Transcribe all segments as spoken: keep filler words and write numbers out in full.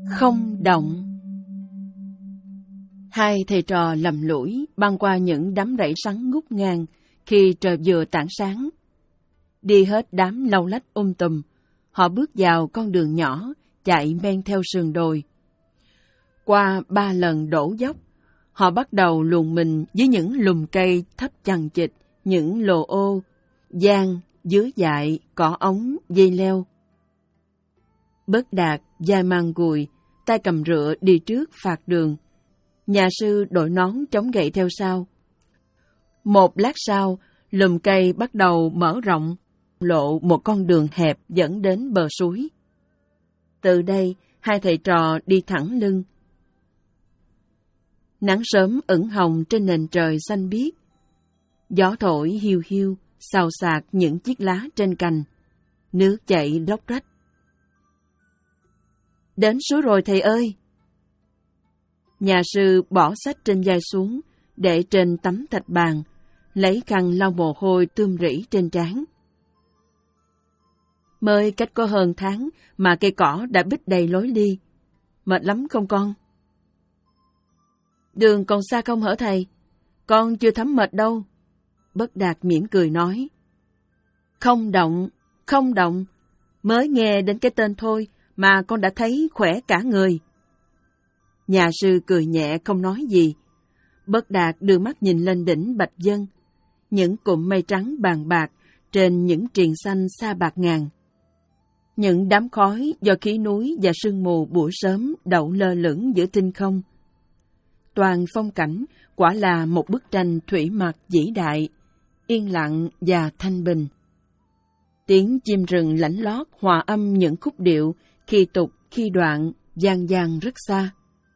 Không động. Hai thầy trò lầm lũi băng qua những đám rẫy sắn ngút ngang khi trời vừa tảng sáng. Đi hết đám lau lách um tùm, họ bước vào con đường nhỏ chạy men theo sườn đồi. Qua ba lần đổ dốc, họ bắt đầu luồn mình dưới những lùm cây thấp chằng chịt, những lồ ô, giang, dứa dại, cỏ ống, dây leo. Bớt Đạt, vai mang gùi, tay cầm rựa đi trước phạt đường. Nhà sư đội nón chống gậy theo sau. Một lát sau, lùm cây bắt đầu mở rộng, lộ một con đường hẹp dẫn đến bờ suối. Từ đây, hai thầy trò đi thẳng lưng. Nắng sớm ửng hồng trên nền trời xanh biếc. Gió thổi hiu hiu, xào xạc những chiếc lá trên cành. Nước chảy róc rách. Đến suối rồi thầy ơi! Nhà sư bỏ sách trên vai xuống, để trên tấm thạch bàn, lấy khăn lau mồ hôi tươm rỉ trên trán. Mới cách có hơn tháng mà cây cỏ đã bít đầy lối đi. Mệt lắm không con? Đường còn xa không hả thầy? Con chưa thấm mệt đâu. Bất Đạt mỉm cười nói. Không động, không động. Mới nghe đến cái tên thôi mà con đã thấy khỏe cả người. Nhà sư cười nhẹ không nói gì. Bất Đạt đưa mắt nhìn lên đỉnh Bạch Vân. Những cụm mây trắng bàn bạc trên những triền xanh xa bạc ngàn. Những đám khói do khí núi và sương mù buổi sớm đậu lơ lửng giữa tinh không. Toàn phong cảnh quả là một bức tranh thủy mặc vĩ đại, yên lặng và thanh bình. Tiếng chim rừng lãnh lót hòa âm những khúc điệu, khi tục khi đoạn, vang vang rất xa.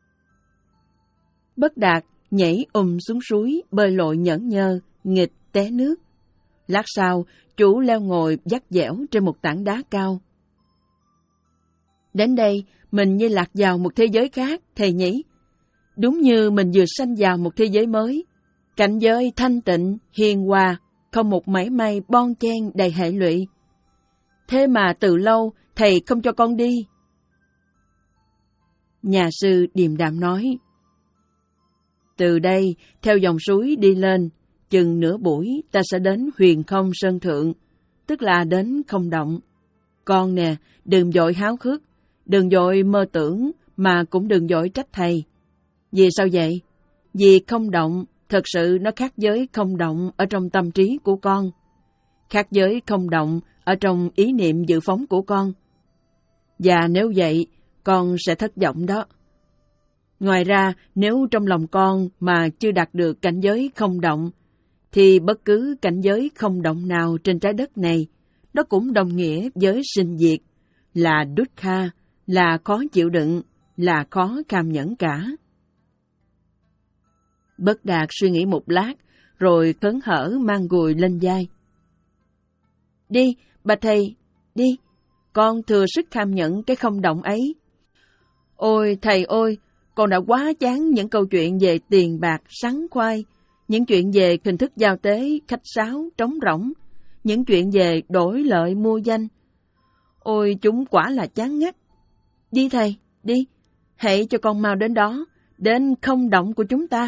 Bất Đạt nhảy ùm xuống suối, bơi lội nhởn nhơ, nghịch té nước. Lát sau, chủ leo ngồi dắt dẻo trên một tảng đá cao. Đến đây, mình như lạc vào một thế giới khác, thầy nhỉ? Đúng như mình vừa sanh vào một thế giới mới. Cảnh giới thanh tịnh, hiền hòa, không một mảy may bon chen đầy hệ lụy. Thế mà từ lâu, thầy không cho con đi. Nhà sư điềm đạm nói. Từ đây, theo dòng suối đi lên, chừng nửa buổi ta sẽ đến huyền không sơn thượng, tức là đến không động. Con nè, đừng vội háo hức, đừng vội mơ tưởng, mà cũng đừng vội trách thầy. Vì sao vậy? Vì không động, thật sự nó khác với không động ở trong tâm trí của con. Khác với không động ở trong ý niệm dự phóng của con. Và nếu vậy, con sẽ thất vọng đó. Ngoài ra, nếu trong lòng con mà chưa đạt được cảnh giới không động, thì bất cứ cảnh giới không động nào trên trái đất này, nó cũng đồng nghĩa với sinh diệt, là dukkha, là khó chịu đựng, là khó cam nhẫn cả. Bất Đạt suy nghĩ một lát, rồi khấn hở mang gùi lên vai. Đi, bà thầy, đi, con thừa sức cam nhẫn cái không động ấy. Ôi thầy ơi, con đã quá chán những câu chuyện về tiền bạc, sắn khoai, những chuyện về hình thức giao tế, khách sáo, trống rỗng, những chuyện về đổi lợi mua danh. Ôi chúng quả là chán ngắt. Đi thầy, đi, hãy cho con mau đến đó, đến không động của chúng ta.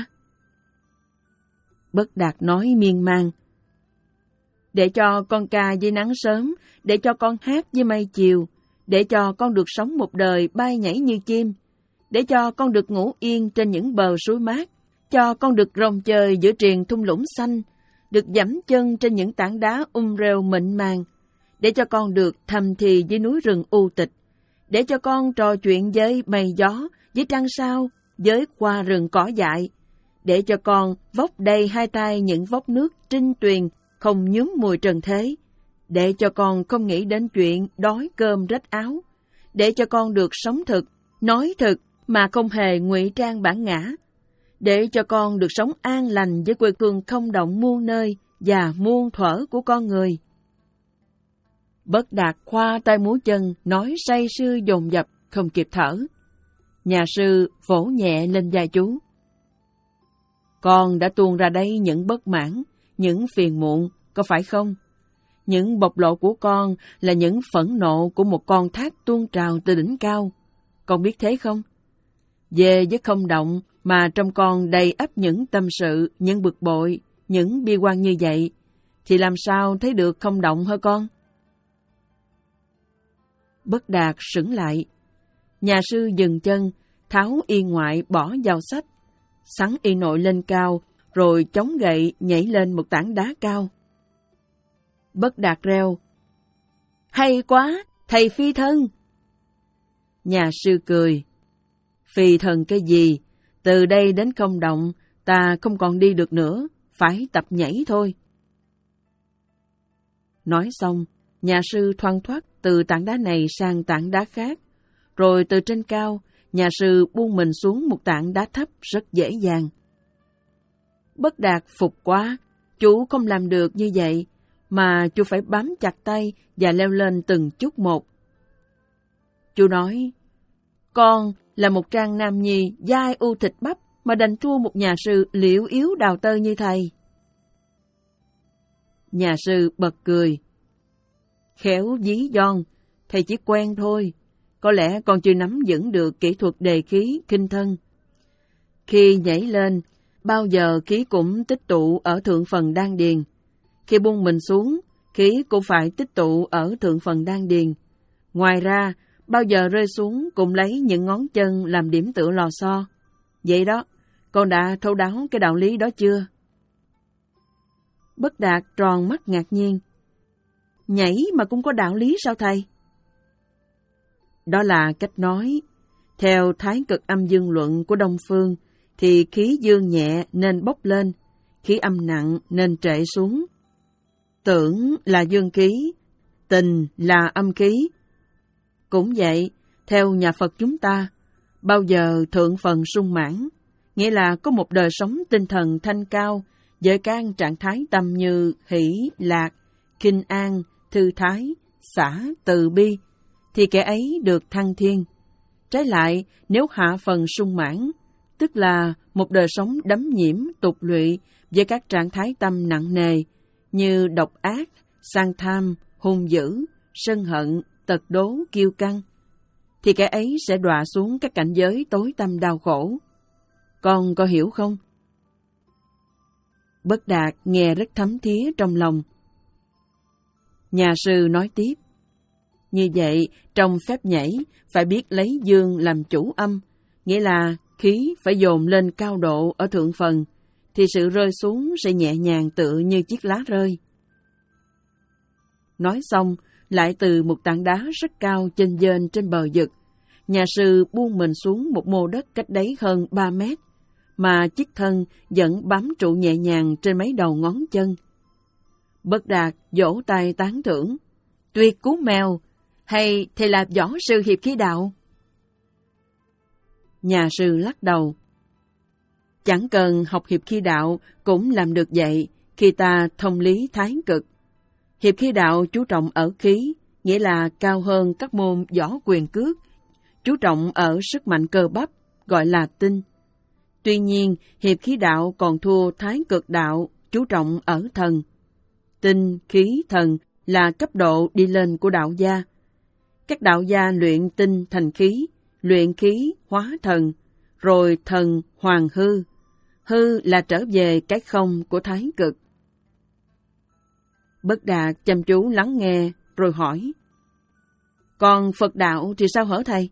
Bất Đạt nói miên man. Để cho con ca với nắng sớm, để cho con hát với mây chiều, để cho con được sống một đời bay nhảy như chim, để cho con được ngủ yên trên những bờ suối mát, cho con được rong chơi giữa triền thung lũng xanh, được giẫm chân trên những tảng đá um rêu mịn màng, để cho con được thầm thì với núi rừng u tịch, để cho con trò chuyện với mây gió, với trăng sao, với hoa rừng cỏ dại, để cho con vốc đầy hai tay những vốc nước trinh tuyền không nhuốm mùi trần thế, để cho con không nghĩ đến chuyện đói cơm rách áo, để cho con được sống thực, nói thực mà không hề ngụy trang bản ngã, để cho con được sống an lành với quê hương không động muôn nơi và muôn thuở của con người. Bất Đạt khoa tay múa chân, nói say sưa dồn dập, không kịp thở. Nhà sư vỗ nhẹ lên vai chú. Con đã tuôn ra đây những bất mãn, những phiền muộn, có phải không? Những bộc lộ của con là những phẫn nộ của một con thác tuôn trào từ đỉnh cao. con biết thế không? Về với không động mà trong con đầy ắp những tâm sự, những bực bội, những bi quan như vậy, thì làm sao thấy được không động hả con? Bất Đạt sững lại. Nhà sư dừng chân, tháo y ngoại bỏ vào sách, xắn y nội lên cao, rồi chống gậy nhảy lên một tảng đá cao. Bất Đạt reo: "Hay quá, thầy phi thân!" Nhà sư cười: "Phi thần cái gì? Từ đây đến không động, ta không còn đi được nữa, phải tập nhảy thôi." Nói xong, nhà sư thoăn thoắt từ tảng đá này sang tảng đá khác, rồi từ trên cao, nhà sư buông mình xuống một tảng đá thấp rất dễ dàng. Bất Đạt phục quá, chú không làm được như vậy, mà chú phải bám chặt tay và leo lên từng chút một. Chú nói: "Con là một trang nam nhi dai u thịt bắp mà đành thua một nhà sư liễu yếu đào tơ như thầy." Nhà sư bật cười: "Khéo dí giòn, thầy chỉ quen thôi. Có lẽ con chưa nắm vững được kỹ thuật đề khí, khinh thân. Khi nhảy lên, bao giờ khí cũng tích tụ ở thượng phần đan điền. Khi buông mình xuống, khí cũng phải tích tụ ở thượng phần đan điền. Ngoài ra, bao giờ rơi xuống cũng lấy những ngón chân làm điểm tựa lò xo. Vậy đó, con đã thấu đáo cái đạo lý đó chưa?" Bất Đạt tròn mắt ngạc nhiên: "Nhảy mà cũng có đạo lý sao thầy?" Đó là cách nói. Theo thái cực âm dương luận của Đông Phương, thì khí dương nhẹ nên bốc lên, khí âm nặng nên trệ xuống. Tưởng là dương khí, tình là âm khí. Cũng vậy, theo nhà Phật chúng ta, bao giờ thượng phần sung mãn, nghĩa là có một đời sống tinh thần thanh cao, với các trạng thái tâm như hỷ, lạc, khinh an, thư thái, xả, từ bi, thì kẻ ấy được thăng thiên. Trái lại, nếu hạ phần sung mãn, tức là một đời sống đắm nhiễm, tục lụy với các trạng thái tâm nặng nề như độc ác, sang tham, hung dữ, sân hận, tật đố, kiêu căng, thì kẻ ấy sẽ đọa xuống các cảnh giới tối tăm đau khổ. Con có hiểu không? Bất Đạt nghe rất thấm thía trong lòng. Nhà sư nói tiếp: "Như vậy, trong phép nhảy phải biết lấy dương làm chủ âm, nghĩa là khí phải dồn lên cao độ ở thượng phần, thì sự rơi xuống sẽ nhẹ nhàng tựa như chiếc lá rơi." Nói xong, lại từ một tảng đá rất cao chênh vênh trên bờ vực, nhà sư buông mình xuống một mô đất cách đấy hơn ba mét, mà chiếc thân vẫn bám trụ nhẹ nhàng trên mấy đầu ngón chân. Bất Đạt vỗ tay tán thưởng: "Tuyệt cú mèo! Hay thầy là võ sư hiệp khí đạo?" Nhà sư lắc đầu: "Chẳng cần học hiệp khí đạo cũng làm được vậy khi ta thông lý thái cực. Hiệp khí đạo chú trọng ở khí, nghĩa là cao hơn các môn võ quyền cước, chú trọng ở sức mạnh cơ bắp, gọi là tinh. Tuy nhiên, hiệp khí đạo còn thua thái cực đạo, chú trọng ở thần. Tinh, khí, thần là cấp độ đi lên của đạo gia. Các đạo gia luyện tinh thành khí, luyện khí hóa thần, rồi thần hoàng hư. Hư là trở về cái không của thái cực." Bất Đạt chăm chú lắng nghe, rồi hỏi: "Còn Phật đạo thì sao hở thầy?"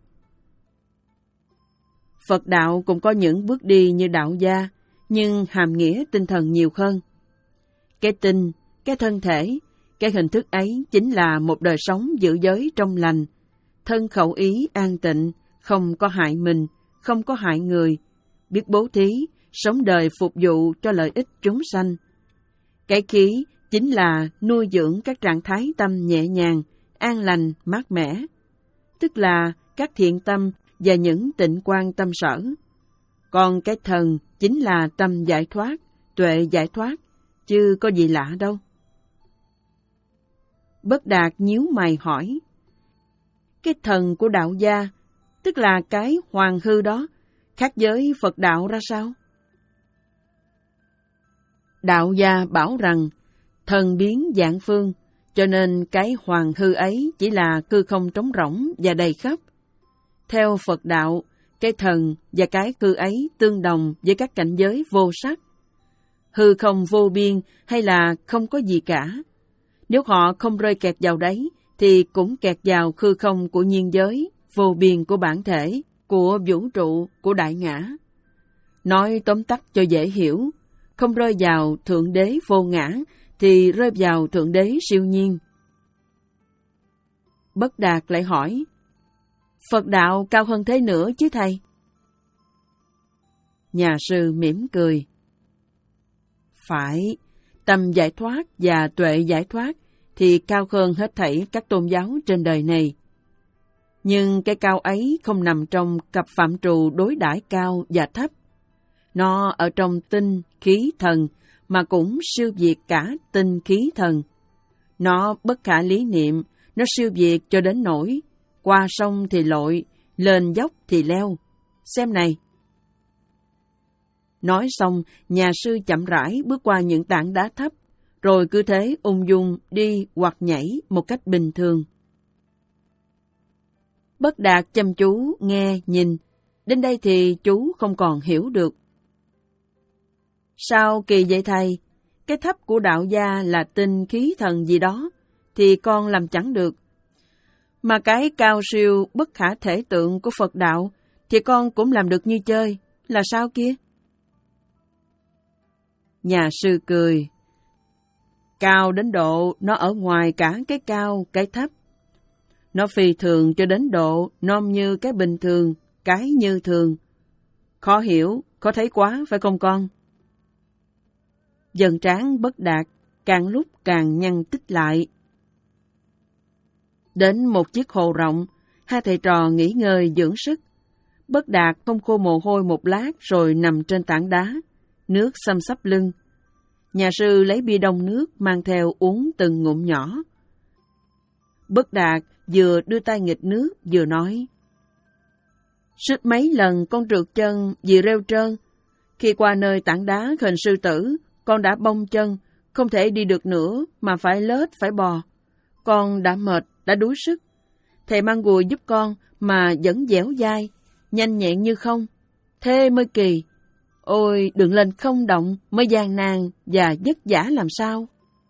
Phật đạo cũng có những bước đi như đạo gia, nhưng hàm nghĩa tinh thần nhiều hơn. Cái tinh, cái thân thể, cái hình thức ấy chính là một đời sống giữ giới trong lành, thân khẩu ý an tịnh, không có hại mình, không có hại người, biết bố thí, sống đời phục vụ cho lợi ích chúng sanh. Cái khí chính là nuôi dưỡng các trạng thái tâm nhẹ nhàng, an lành, mát mẻ, tức là các thiện tâm và những tịnh quan tâm sở. Còn cái thần chính là tâm giải thoát, tuệ giải thoát, chứ có gì lạ đâu. Bất Đạt nhíu mày hỏi: "Cái thần của đạo gia, tức là cái hoàng hư đó, khác với Phật đạo ra sao?" Đạo gia bảo rằng thần biến vạn phương, cho nên cái hoàng hư ấy chỉ là hư không trống rỗng và đầy khắp. Theo Phật đạo, cái thần và cái hư ấy tương đồng với các cảnh giới vô sắc. Hư không vô biên hay là không có gì cả. Nếu họ không rơi kẹt vào đấy, thì cũng kẹt vào hư không của nhiên giới, vô biên của bản thể, của vũ trụ, của đại ngã. Nói tóm tắt cho dễ hiểu, không rơi vào Thượng Đế vô ngã, thì rơi vào Thượng Đế siêu nhiên. Bất Đạt lại hỏi, Phật đạo cao hơn thế nữa chứ thầy? Nhà sư mỉm cười. Phải, tâm giải thoát và tuệ giải thoát thì cao hơn hết thảy các tôn giáo trên đời này. Nhưng cái cao ấy không nằm trong cặp phạm trù đối đãi cao và thấp. Nó ở trong tinh, khí, thần, mà cũng siêu việt cả tinh, khí, thần. Nó bất khả lý niệm, nó siêu việt cho đến nỗi qua sông thì lội, lên dốc thì leo. Xem này. Nói xong, nhà sư chậm rãi bước qua những tảng đá thấp, rồi cứ thế ung dung đi hoặc nhảy một cách bình thường. Bất Đạt chăm chú, nghe, nhìn. Đến đây thì chú không còn hiểu được. Sao kỳ vậy thầy? Cái thấp của đạo gia là tinh khí thần gì đó, thì con làm chẳng được. Mà cái cao siêu bất khả thể tượng của Phật đạo, thì con cũng làm được như chơi. Là sao kia? Nhà sư cười. Cao đến độ nó ở ngoài cả cái cao, cái thấp. Nó phi thường cho đến độ non như cái bình thường, cái như thường. Khó hiểu, khó thấy quá phải không con? Dần trán Bất Đạt càng lúc càng nhăn tích lại. Đến một chiếc hồ rộng, hai thầy trò nghỉ ngơi dưỡng sức. Bất Đạt không khô mồ hôi một lát rồi nằm trên tảng đá, nước xăm xắp lưng. Nhà sư lấy bi đông nước mang theo uống từng ngụm nhỏ. Bất Đạt vừa đưa tay nghịch nước vừa nói. Suýt mấy lần con trượt chân vì rêu trơn. Khi qua nơi tảng đá hình sư tử, con đã bông chân, không thể đi được nữa mà phải lết phải bò. Con đã mệt, đã đuối sức. Thầy mang gùi giúp con mà vẫn dẻo dai, nhanh nhẹn như không. Thế mới kỳ. Ôi, đừng lên không động mới gian nan và vất vả làm sao.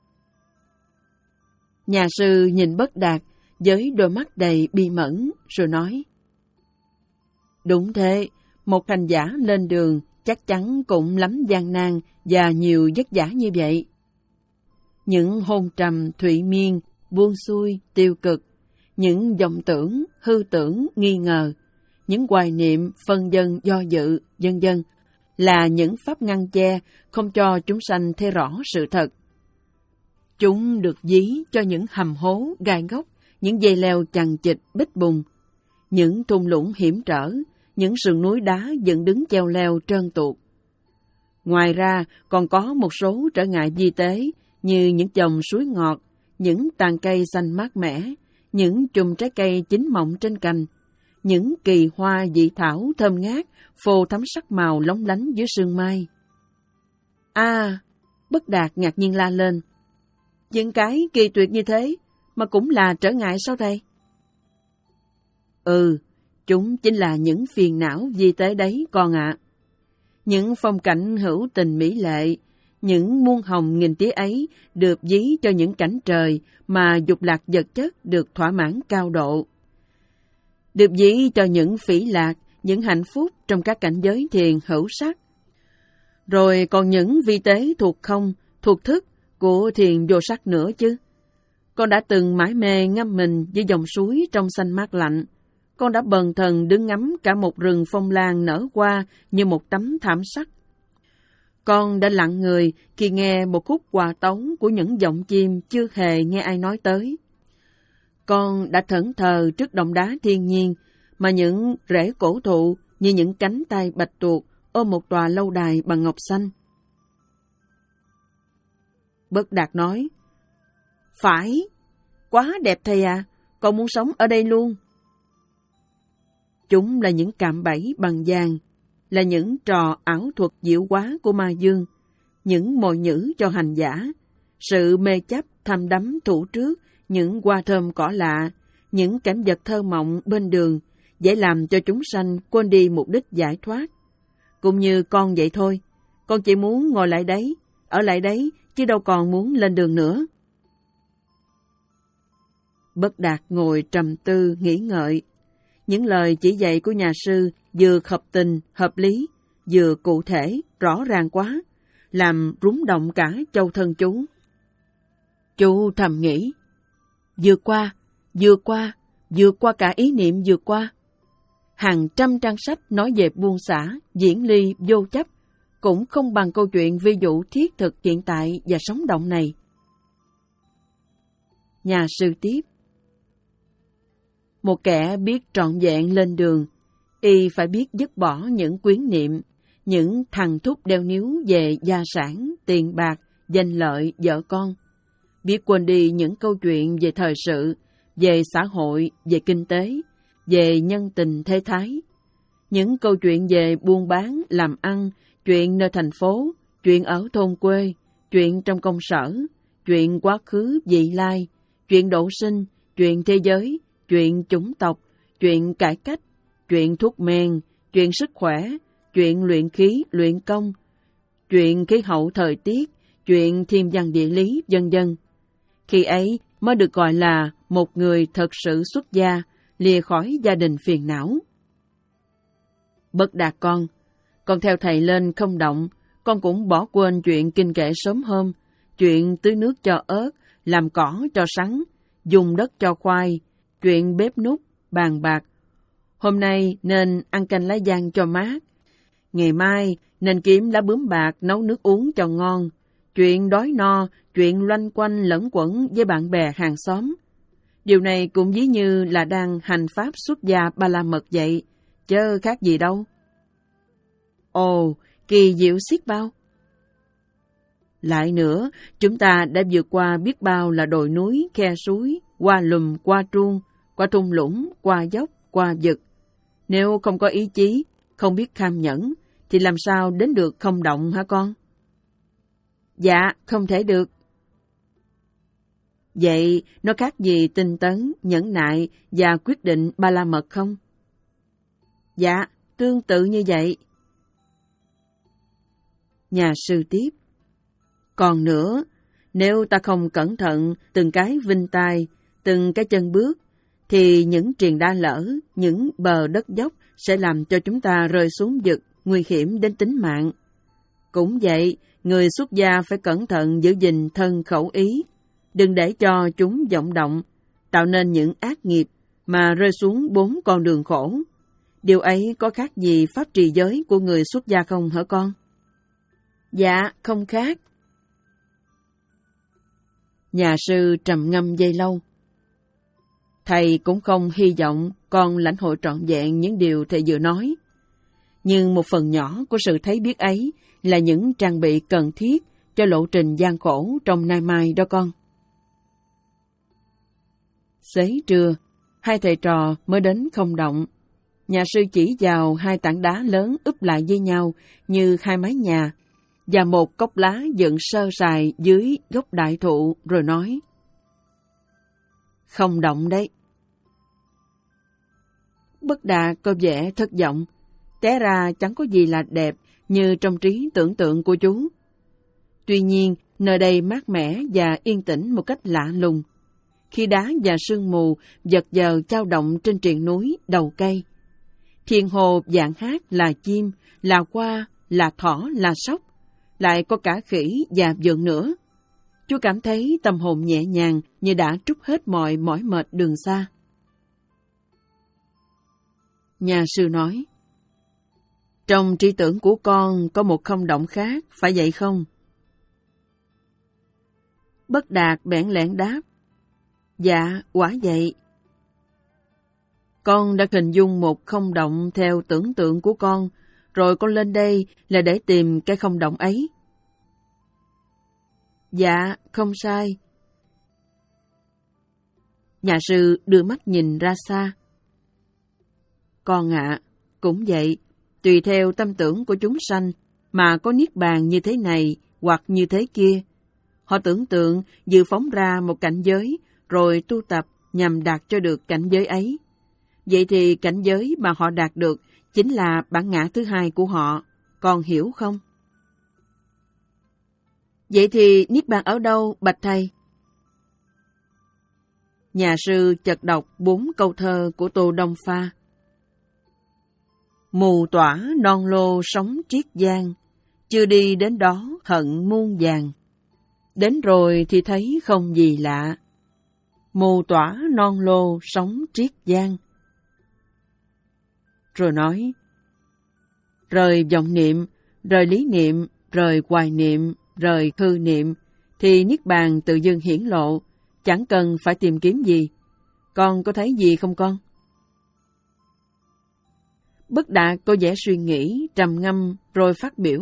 Nhà sư nhìn Bất Đạt với đôi mắt đầy bi mẫn rồi nói. Đúng thế, một hành giả lên đường chắc chắn cũng lắm gian nan và nhiều vất vả như vậy. Những hôn trầm thụy miên, buông xuôi, tiêu cực, những vọng tưởng, hư tưởng, nghi ngờ, những hoài niệm, phân vân, do dự, vân vân là những pháp ngăn che không cho chúng sanh thấy rõ sự thật. Chúng được dí cho những hầm hố, gai góc, những dây leo chằng chịt, bích bùng, những thung lũng hiểm trở, những sườn núi đá dựng đứng treo leo trơn tuột. Ngoài ra, còn có một số trở ngại vi tế như những dòng suối ngọt, những tàn cây xanh mát mẻ, những chùm trái cây chín mọng trên cành, những kỳ hoa dị thảo thơm ngát, phô thắm sắc màu lóng lánh dưới sương mai. À, Bất Đạt ngạc nhiên la lên. Những cái kỳ tuyệt như thế mà cũng là trở ngại sao thầy? Ừ, chúng chính là những phiền não vi tế đấy con ạ. À. Những phong cảnh hữu tình mỹ lệ, những muôn hồng nghìn tía ấy được dí cho những cảnh trời mà dục lạc vật chất được thỏa mãn cao độ. Được dí cho những phỉ lạc, những hạnh phúc trong các cảnh giới thiền hữu sắc. Rồi còn những vi tế thuộc không, thuộc thức của thiền vô sắc nữa chứ. Con đã từng mải mê ngâm mình với dòng suối trong xanh mát lạnh. Con đã bần thần đứng ngắm cả một rừng phong lan nở qua như một tấm thảm sắc. Con đã lặng người khi nghe một khúc hòa tấu của những giọng chim chưa hề nghe ai nói tới. Con đã thẫn thờ trước động đá thiên nhiên mà những rễ cổ thụ như những cánh tay bạch tuộc ôm một tòa lâu đài bằng ngọc xanh. Bất Đạt nói, phải, quá đẹp thầy à, con muốn sống ở đây luôn. Chúng là những cạm bẫy bằng vàng, là những trò ảo thuật diệu quá của ma dương, những mồi nhữ cho hành giả, sự mê chấp thăm đắm thủ trước, những hoa thơm cỏ lạ, những cảnh vật thơ mộng bên đường dễ làm cho chúng sanh quên đi mục đích giải thoát. Cũng như con vậy thôi, con chỉ muốn ngồi lại đấy, ở lại đấy, chứ đâu còn muốn lên đường nữa. Bất Đạt ngồi trầm tư, nghĩ ngợi. Những lời chỉ dạy của nhà sư vừa hợp tình, hợp lý, vừa cụ thể, rõ ràng quá, làm rúng động cả châu thân chú. Chú thầm nghĩ, vượt qua, vượt qua, vượt qua cả ý niệm vượt qua. Hàng trăm trang sách nói về buông xả, diễn ly, vô chấp, cũng không bằng câu chuyện ví dụ thiết thực hiện tại và sống động này. Nhà sư tiếp. Một kẻ biết trọn vẹn lên đường, y phải biết dứt bỏ những quyến niệm, những thằng thúc đeo níu về gia sản, tiền bạc, danh lợi, vợ con. Biết quên đi những câu chuyện về thời sự, về xã hội, về kinh tế, về nhân tình thế thái. Những câu chuyện về buôn bán, làm ăn, chuyện nơi thành phố, chuyện ở thôn quê, chuyện trong công sở, chuyện quá khứ vị lai, chuyện độ sinh, chuyện thế giới, chuyện chủng tộc, chuyện cải cách, chuyện thuốc men, chuyện sức khỏe, chuyện luyện khí, luyện công, chuyện khí hậu thời tiết, chuyện thiên văn địa lý, vân vân. Khi ấy mới được gọi là một người thật sự xuất gia, lìa khỏi gia đình phiền não. Bất Đạt con, con theo thầy lên không động, con cũng bỏ quên chuyện kinh kệ sớm hôm, chuyện tưới nước cho ớt, làm cỏ cho sắn, dùng đất cho khoai, chuyện bếp núc, bàn bạc. Hôm nay nên ăn canh lá giang cho mát. Ngày mai nên kiếm lá bướm bạc nấu nước uống cho ngon. Chuyện đói no, chuyện loanh quanh lẫn quẩn với bạn bè hàng xóm. Điều này cũng ví như là đang hành pháp xuất gia Ba La Mật vậy, chớ khác gì đâu. Ồ, kỳ diệu xiết bao! Lại nữa, chúng ta đã vượt qua biết bao là đồi núi, khe suối, qua lùm, qua truông, qua thung lũng, qua dốc, qua vực. Nếu không có ý chí, không biết kham nhẫn, thì làm sao đến được không động hả con? Dạ, không thể được. Vậy nó khác gì tinh tấn, nhẫn nại và quyết định Ba La Mật không? Dạ, tương tự như vậy. Nhà sư tiếp. Còn nữa, nếu ta không cẩn thận từng cái vinh tai, từng cái chân bước, thì những triền đa lở, những bờ đất dốc sẽ làm cho chúng ta rơi xuống vực, nguy hiểm đến tính mạng. Cũng vậy, người xuất gia phải cẩn thận giữ gìn thân khẩu ý, đừng để cho chúng vọng động, tạo nên những ác nghiệp mà rơi xuống bốn con đường khổ. Điều ấy có khác gì pháp trì giới của người xuất gia không hả con? Dạ, không khác. Nhà sư trầm ngâm giây lâu. Thầy cũng không hy vọng con lãnh hội trọn vẹn những điều thầy vừa nói. Nhưng một phần nhỏ của sự thấy biết ấy là những trang bị cần thiết cho lộ trình gian khổ trong nay mai đó con. Xế trưa, hai thầy trò mới đến không động. Nhà sư chỉ vào hai tảng đá lớn úp lại với nhau như hai mái nhà, và một cốc lá dựng sơ sài dưới gốc đại thụ rồi nói. Không động đấy. Bất Đạt có vẻ thất vọng, té ra chẳng có gì là đẹp như trong trí tưởng tượng của chú. Tuy nhiên, nơi đây mát mẻ và yên tĩnh một cách lạ lùng. Khi đá và sương mù giật giờ chao động trên triền núi, đầu cây. Thiên hồ dạng hát là chim, là hoa, là thỏ, là sóc, lại có cả khỉ và vượn nữa. Chú cảm thấy tâm hồn nhẹ nhàng như đã trút hết mọi mỏi mệt đường xa. Nhà sư nói, trong trí tưởng của con có một không động khác, phải vậy không? Bất Đạt bẽn lẽn đáp, dạ, quả vậy. Con đã hình dung một không động theo tưởng tượng của con, rồi con lên đây là để tìm cái không động ấy. Dạ, không sai. Nhà sư đưa mắt nhìn ra xa. Con ạ, à, cũng vậy, tùy theo tâm tưởng của chúng sanh mà có niết bàn như thế này hoặc như thế kia. Họ tưởng tượng dự phóng ra một cảnh giới rồi tu tập nhằm đạt cho được cảnh giới ấy. Vậy thì cảnh giới mà họ đạt được chính là bản ngã thứ hai của họ, con hiểu không? Vậy thì Niết Bàn ở đâu, bạch thầy? Nhà sư chợt đọc bốn câu thơ của Tô Đông Pha. Mù tỏa non lô sống triết giang, chưa đi đến đó hận muôn vàng. Đến rồi thì thấy không gì lạ. Mù tỏa non lô sống triết giang. Rồi nói, rời vọng niệm, rời lý niệm, rời hoài niệm, rời hư niệm, thì Niết Bàn tự dưng hiển lộ, chẳng cần phải tìm kiếm gì. Con có thấy gì không con? Bất Đạt có vẻ suy nghĩ, trầm ngâm, rồi phát biểu.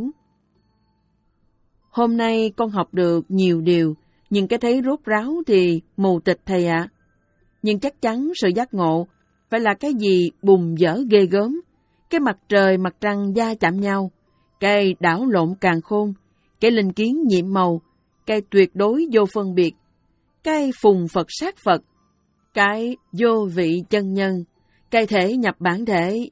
Hôm nay con học được nhiều điều, nhưng cái thấy rốt ráo thì mù tịch thầy ạ. À. Nhưng chắc chắn sự giác ngộ phải là cái gì bùng dở ghê gớm, cái mặt trời mặt trăng va chạm nhau, cái đảo lộn càn khôn, cái linh kiến nhiệm màu, cái tuyệt đối vô phân biệt, cái phùng Phật sát Phật, cái vô vị chân nhân, cái thể nhập bản thể.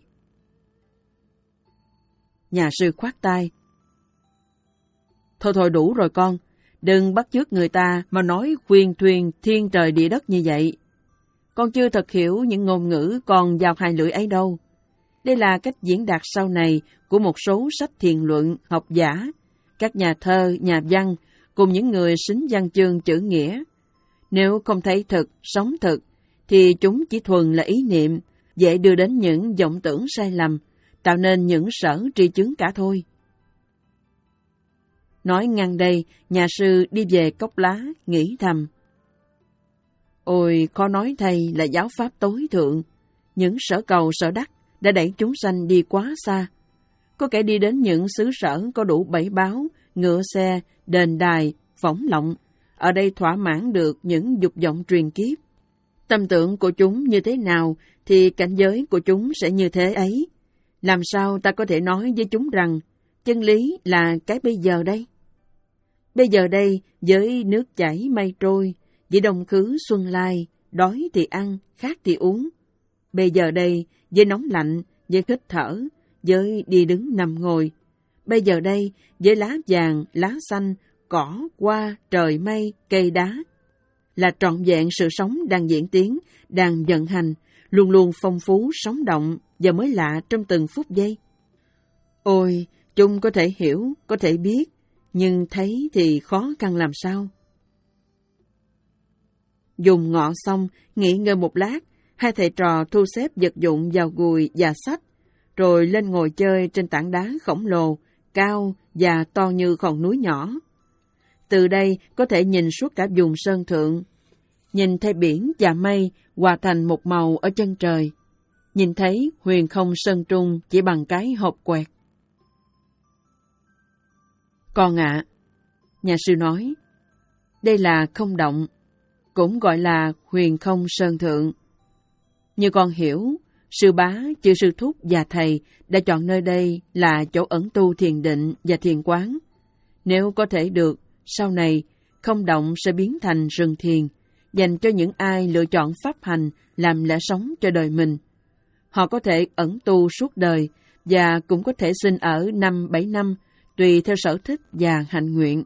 Nhà sư khoát tay. Thôi thôi đủ rồi con, đừng bắt chước người ta mà nói khuyên thuyền thiên trời địa đất như vậy. Con chưa thật hiểu những ngôn ngữ còn vào hai lưỡi ấy đâu. Đây là cách diễn đạt sau này của một số sách thiền luận, học giả, các nhà thơ, nhà văn, cùng những người xính văn chương chữ nghĩa. Nếu không thấy thực, sống thực, thì chúng chỉ thuần là ý niệm, dễ đưa đến những vọng tưởng sai lầm, tạo nên những sở tri chứng cả thôi. Nói ngang đây, nhà sư đi về cốc lá, nghĩ thầm. Ôi, khó nói thay là giáo pháp tối thượng, những sở cầu sở đắc đã đẩy chúng sanh đi quá xa. Có kẻ đi đến những xứ sở có đủ bảy báo, ngựa xe, đền đài, phỏng lọng, ở đây thỏa mãn được những dục vọng truyền kiếp. Tâm tưởng của chúng như thế nào thì cảnh giới của chúng sẽ như thế ấy. Làm sao ta có thể nói với chúng rằng chân lý là cái bây giờ đây? Bây giờ đây, với nước chảy mây trôi, với đông khứ xuân lai, đói thì ăn, khát thì uống. Bây giờ đây, với nóng lạnh, với hít thở, với đi đứng nằm ngồi. Bây giờ đây, với lá vàng, lá xanh, cỏ, hoa, trời mây, cây đá. Là trọn vẹn sự sống đang diễn tiến, đang vận hành, luôn luôn phong phú, sống động và mới lạ trong từng phút giây. Ôi, chúng có thể hiểu, có thể biết, nhưng thấy thì khó khăn làm sao. Dùng ngọ xong, nghỉ ngơi một lát, hai thầy trò thu xếp vật dụng vào gùi và sách, rồi lên ngồi chơi trên tảng đá khổng lồ, cao và to như hòn núi nhỏ. Từ đây có thể nhìn suốt cả vùng sơn thượng, nhìn thấy biển và mây hòa thành một màu ở chân trời, nhìn thấy huyền không sơn trung chỉ bằng cái hộp quẹt. Con ạ, à, nhà sư nói, đây là không động, cũng gọi là huyền không sơn thượng. Như con hiểu, sư bá, chư sư thúc và thầy đã chọn nơi đây là chỗ ẩn tu thiền định và thiền quán. Nếu có thể được, sau này, không động sẽ biến thành rừng thiền, dành cho những ai lựa chọn pháp hành làm lẽ sống cho đời mình. Họ có thể ẩn tu suốt đời và cũng có thể sinh ở năm bảy năm, tùy theo sở thích và hạnh nguyện.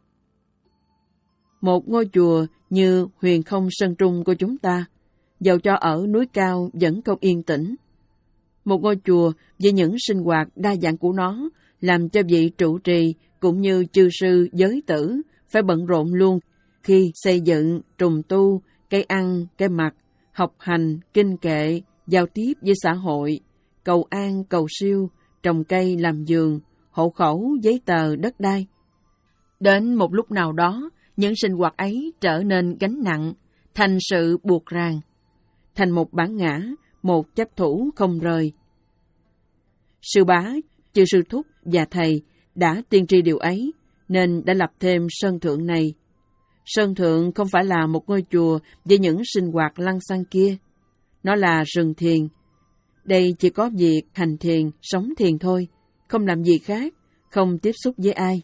Một ngôi chùa như huyền không sơn trung của chúng ta, dầu cho ở núi cao vẫn không yên tĩnh. Một ngôi chùa với những sinh hoạt đa dạng của nó, làm cho vị trụ trì cũng như chư sư giới tử phải bận rộn luôn khi xây dựng, trùng tu, cây ăn, cây mặc, học hành, kinh kệ, giao tiếp với xã hội, cầu an, cầu siêu, trồng cây làm vườn, hộ khẩu, giấy tờ, đất đai. Đến một lúc nào đó, những sinh hoạt ấy trở nên gánh nặng, thành sự buộc ràng, thành một bản ngã, một chấp thủ không rời. Sư bá, chư sư thúc và thầy đã tiên tri điều ấy, nên đã lập thêm sơn thượng này. Sơn thượng không phải là một ngôi chùa với những sinh hoạt lăng xăng kia. Nó là rừng thiền. Đây chỉ có việc hành thiền, sống thiền thôi, không làm gì khác, không tiếp xúc với ai.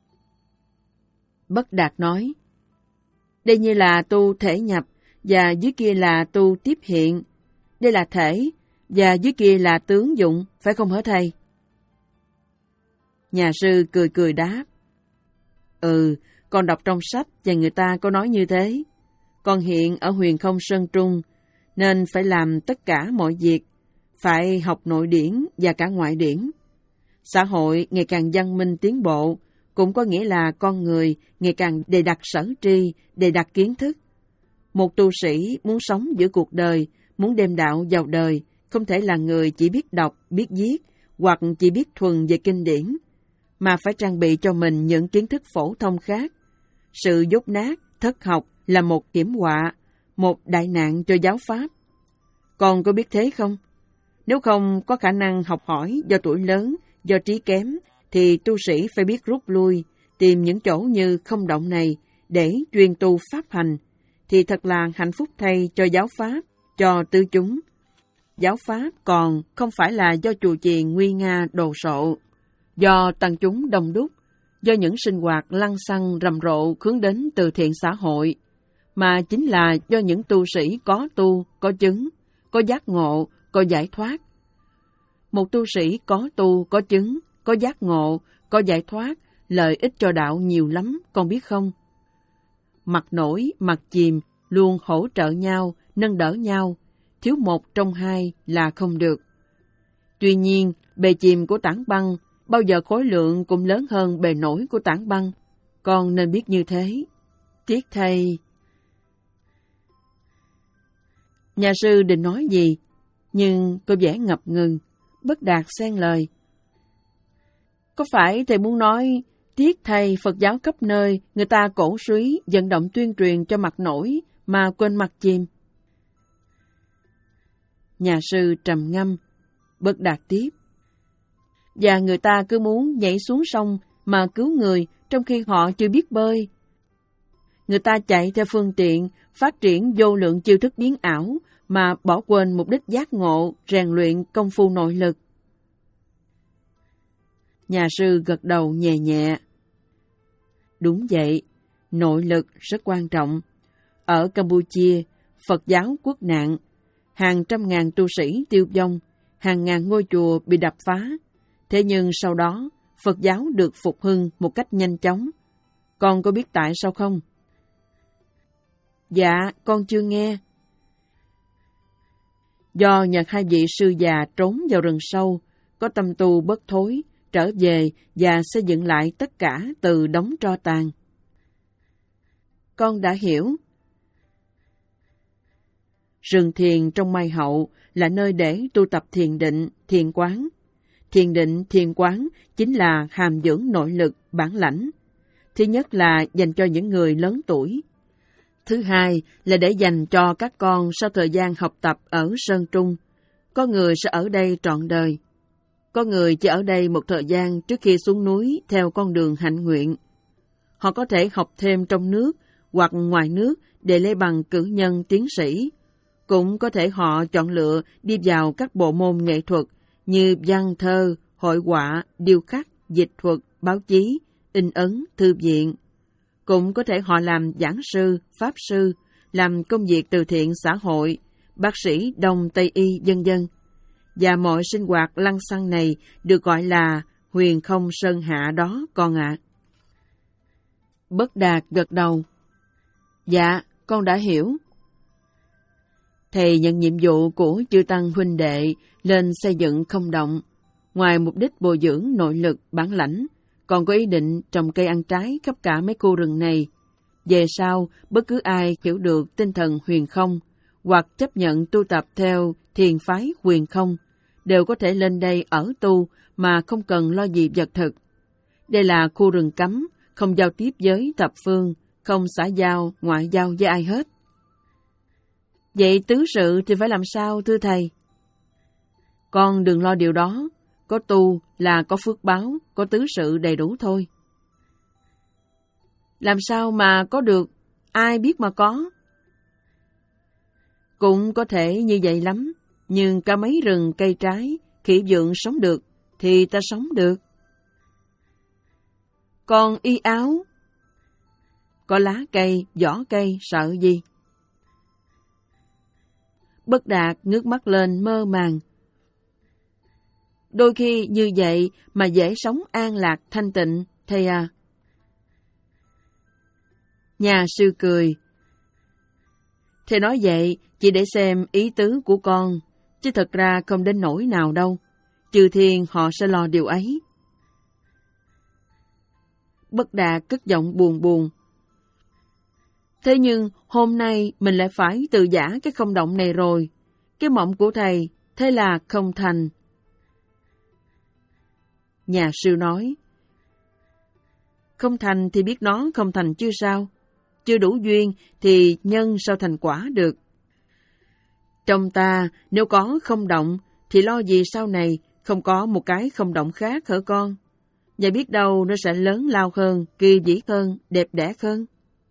Bất Đạt nói, đây như là tu thể nhập, và dưới kia là tu tiếp hiện. đây là thể, và dưới kia là tướng dụng, phải không hả thầy? Nhà sư cười cười đáp. Ừ, con đọc trong sách và người ta có nói như thế. Con hiện ở Huyền Không Sơn Trung, nên phải làm tất cả mọi việc, phải học nội điển và cả ngoại điển. Xã hội ngày càng văn minh tiến bộ, cũng có nghĩa là con người ngày càng đầy đặn sở tri, đầy đặn kiến thức. Một tu sĩ muốn sống giữa cuộc đời, muốn đem đạo vào đời, không thể là người chỉ biết đọc, biết viết, hoặc chỉ biết thuần về kinh điển, mà phải trang bị cho mình những kiến thức phổ thông khác. Sự dốt nát, thất học là một hiểm họa, một đại nạn cho giáo pháp. Con có biết thế không? Nếu không có khả năng học hỏi do tuổi lớn, do trí kém, thì tu sĩ phải biết rút lui, tìm những chỗ như không động này để chuyên tu pháp hành, thì thật là hạnh phúc thay cho giáo pháp, cho tư chúng. Giáo pháp còn không phải là do chùa chiền nguy nga đồ sộ, do tăng chúng đông đúc, do những sinh hoạt lăng xăng rầm rộ hướng đến từ thiện xã hội, mà chính là do những tu sĩ có tu, có chứng, có giác ngộ, có giải thoát. Một tu sĩ có tu, có chứng, có giác ngộ, có giải thoát, lợi ích cho đạo nhiều lắm, con biết không? Mặt nổi, mặt chìm, luôn hỗ trợ nhau, nâng đỡ nhau, thiếu một trong hai là không được. Tuy nhiên, bề chìm của tảng băng, bao giờ khối lượng cũng lớn hơn bề nổi của tảng băng. Con nên biết như thế. Tiếc thay. Nhà sư định nói gì, nhưng có vẻ ngập ngừng, Bất Đạt xen lời. Có phải thầy muốn nói, tiếc thay Phật giáo khắp nơi, người ta cổ suý, vận động tuyên truyền cho mặt nổi, mà quên mặt chìm? Nhà sư trầm ngâm, Bất Đạt tiếp. Và người ta cứ muốn nhảy xuống sông mà cứu người trong khi họ chưa biết bơi. Người ta chạy theo phương tiện, phát triển vô lượng chiêu thức biến ảo mà bỏ quên mục đích giác ngộ, rèn luyện công phu nội lực. Nhà sư gật đầu nhẹ nhẹ. Đúng vậy, nội lực rất quan trọng. Ở Campuchia, Phật giáo quốc nạn, hàng trăm ngàn tu sĩ tiêu vong, hàng ngàn ngôi chùa bị đập phá. Thế nhưng sau đó, Phật giáo được phục hưng một cách nhanh chóng. Con có biết tại sao không? Dạ, con chưa nghe. Do nhờ hai vị sư già trốn vào rừng sâu, có tâm tu bất thối, trở về và xây dựng lại tất cả từ đống tro tàn. Con đã hiểu. Rừng thiền trong Mai Hậu là nơi để tu tập thiền định, thiền quán. Thiền định, thiền quán chính là hàm dưỡng nội lực, bản lãnh. Thứ nhất là dành cho những người lớn tuổi. Thứ hai là để dành cho các con sau thời gian học tập ở Sơn Trung. Có người sẽ ở đây trọn đời. Có người chỉ ở đây một thời gian trước khi xuống núi theo con đường hạnh nguyện. Họ có thể học thêm trong nước hoặc ngoài nước để lấy bằng cử nhân tiến sĩ. Cũng có thể họ chọn lựa đi vào các bộ môn nghệ thuật như văn thơ, hội họa, điêu khắc, dịch thuật, báo chí, in ấn, thư viện. Cũng có thể họ làm giảng sư, pháp sư, làm công việc từ thiện xã hội, bác sĩ Đông Tây Y, vân vân. Và mọi sinh hoạt lăng xăng này được gọi là huyền không sơn hạ đó con ạ. À. Bất Đạt gật đầu. Dạ, con đã hiểu. Thầy nhận nhiệm vụ của chư tăng huynh đệ lên xây dựng không động. Ngoài mục đích bồi dưỡng nội lực, bản lãnh, còn có ý định trồng cây ăn trái khắp cả mấy khu rừng này. Về sau, bất cứ ai hiểu được tinh thần huyền không, hoặc chấp nhận tu tập theo thiền phái huyền không, đều có thể lên đây ở tu mà không cần lo gì vật thực. Đây là khu rừng cấm, không giao tiếp với thập phương, không xã giao, ngoại giao với ai hết. Vậy tứ sự thì phải làm sao, thưa thầy? Con đừng lo điều đó, có tu là có phước báo, có tứ sự đầy đủ thôi. Làm sao mà có được, ai biết mà có? Cũng có thể như vậy lắm, nhưng cả mấy rừng cây trái, khỉ vượng sống được, thì ta sống được. Còn y áo, có lá cây, vỏ cây, sợ gì? Bất Đạt ngước mắt lên mơ màng. Đôi khi như vậy mà dễ sống an lạc thanh tịnh, thầy à. Nhà sư cười. Thầy nói vậy chỉ để xem ý tứ của con, chứ thật ra không đến nỗi nào đâu. Chư thiên họ sẽ lo điều ấy. Bất Đạt cất giọng buồn buồn. Thế nhưng hôm nay mình lại phải từ giã cái không động này rồi. Cái mộng của thầy thế là không thành. Nhà sư nói. Không thành thì biết nó không thành chứ sao. Chưa đủ duyên thì nhân sao thành quả được. Trong ta nếu có không động thì lo gì sau này không có một cái không động khác hả con? Và biết đâu nó sẽ lớn lao hơn, kỳ vĩ hơn, đẹp đẽ hơn.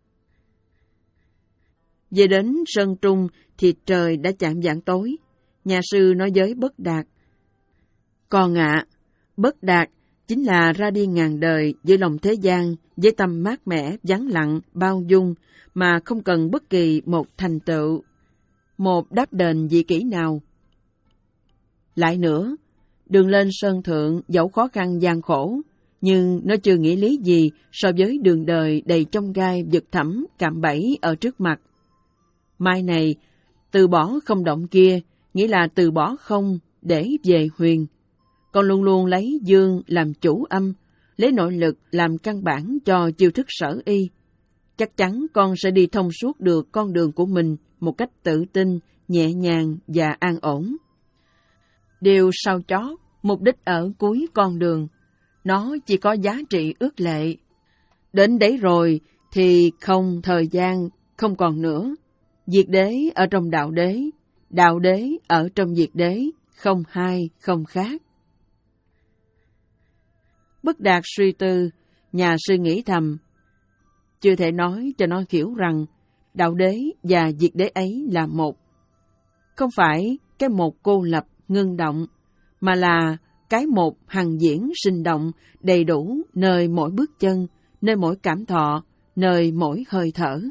Về đến Sơn Trung thì trời đã chạm vạng tối. Nhà sư nói với Bất Đạt. Con ạ, à, Bất Đạt chính là ra đi ngàn đời với lòng thế gian, với tâm mát mẻ, vắng lặng, bao dung, mà không cần bất kỳ một thành tựu, một đáp đền vị kỷ nào. Lại nữa, đường lên Sơn Thượng dẫu khó khăn gian khổ, nhưng nó chưa nghĩa lý gì so với đường đời đầy chông gai vực thẳm cạm bẫy ở trước mặt. Mai này, từ bỏ không động kia, nghĩa là từ bỏ không để về huyền. Con luôn luôn lấy dương làm chủ âm, lấy nội lực làm căn bản cho chiêu thức sở y. Chắc chắn con sẽ đi thông suốt được con đường của mình một cách tự tin, nhẹ nhàng và an ổn. Điều sau chót, mục đích ở cuối con đường, nó chỉ có giá trị ước lệ. Đến đấy rồi thì không thời gian, không còn nữa. Diệt đế ở trong đạo đế, đạo đế ở trong diệt đế, không hai, không khác. Bất Đạt suy tư, nhà sư nghĩ thầm. Chưa thể nói cho nó hiểu rằng đạo đế và diệt đế ấy là một. Không phải cái một cô lập, ngưng động, mà là cái một hằng diễn, sinh động, đầy đủ nơi mỗi bước chân, nơi mỗi cảm thọ, nơi mỗi hơi thở.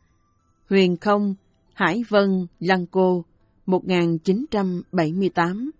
Huyền Không, Hải Vân, Lăng Cô, một nghìn chín trăm bảy mươi tám.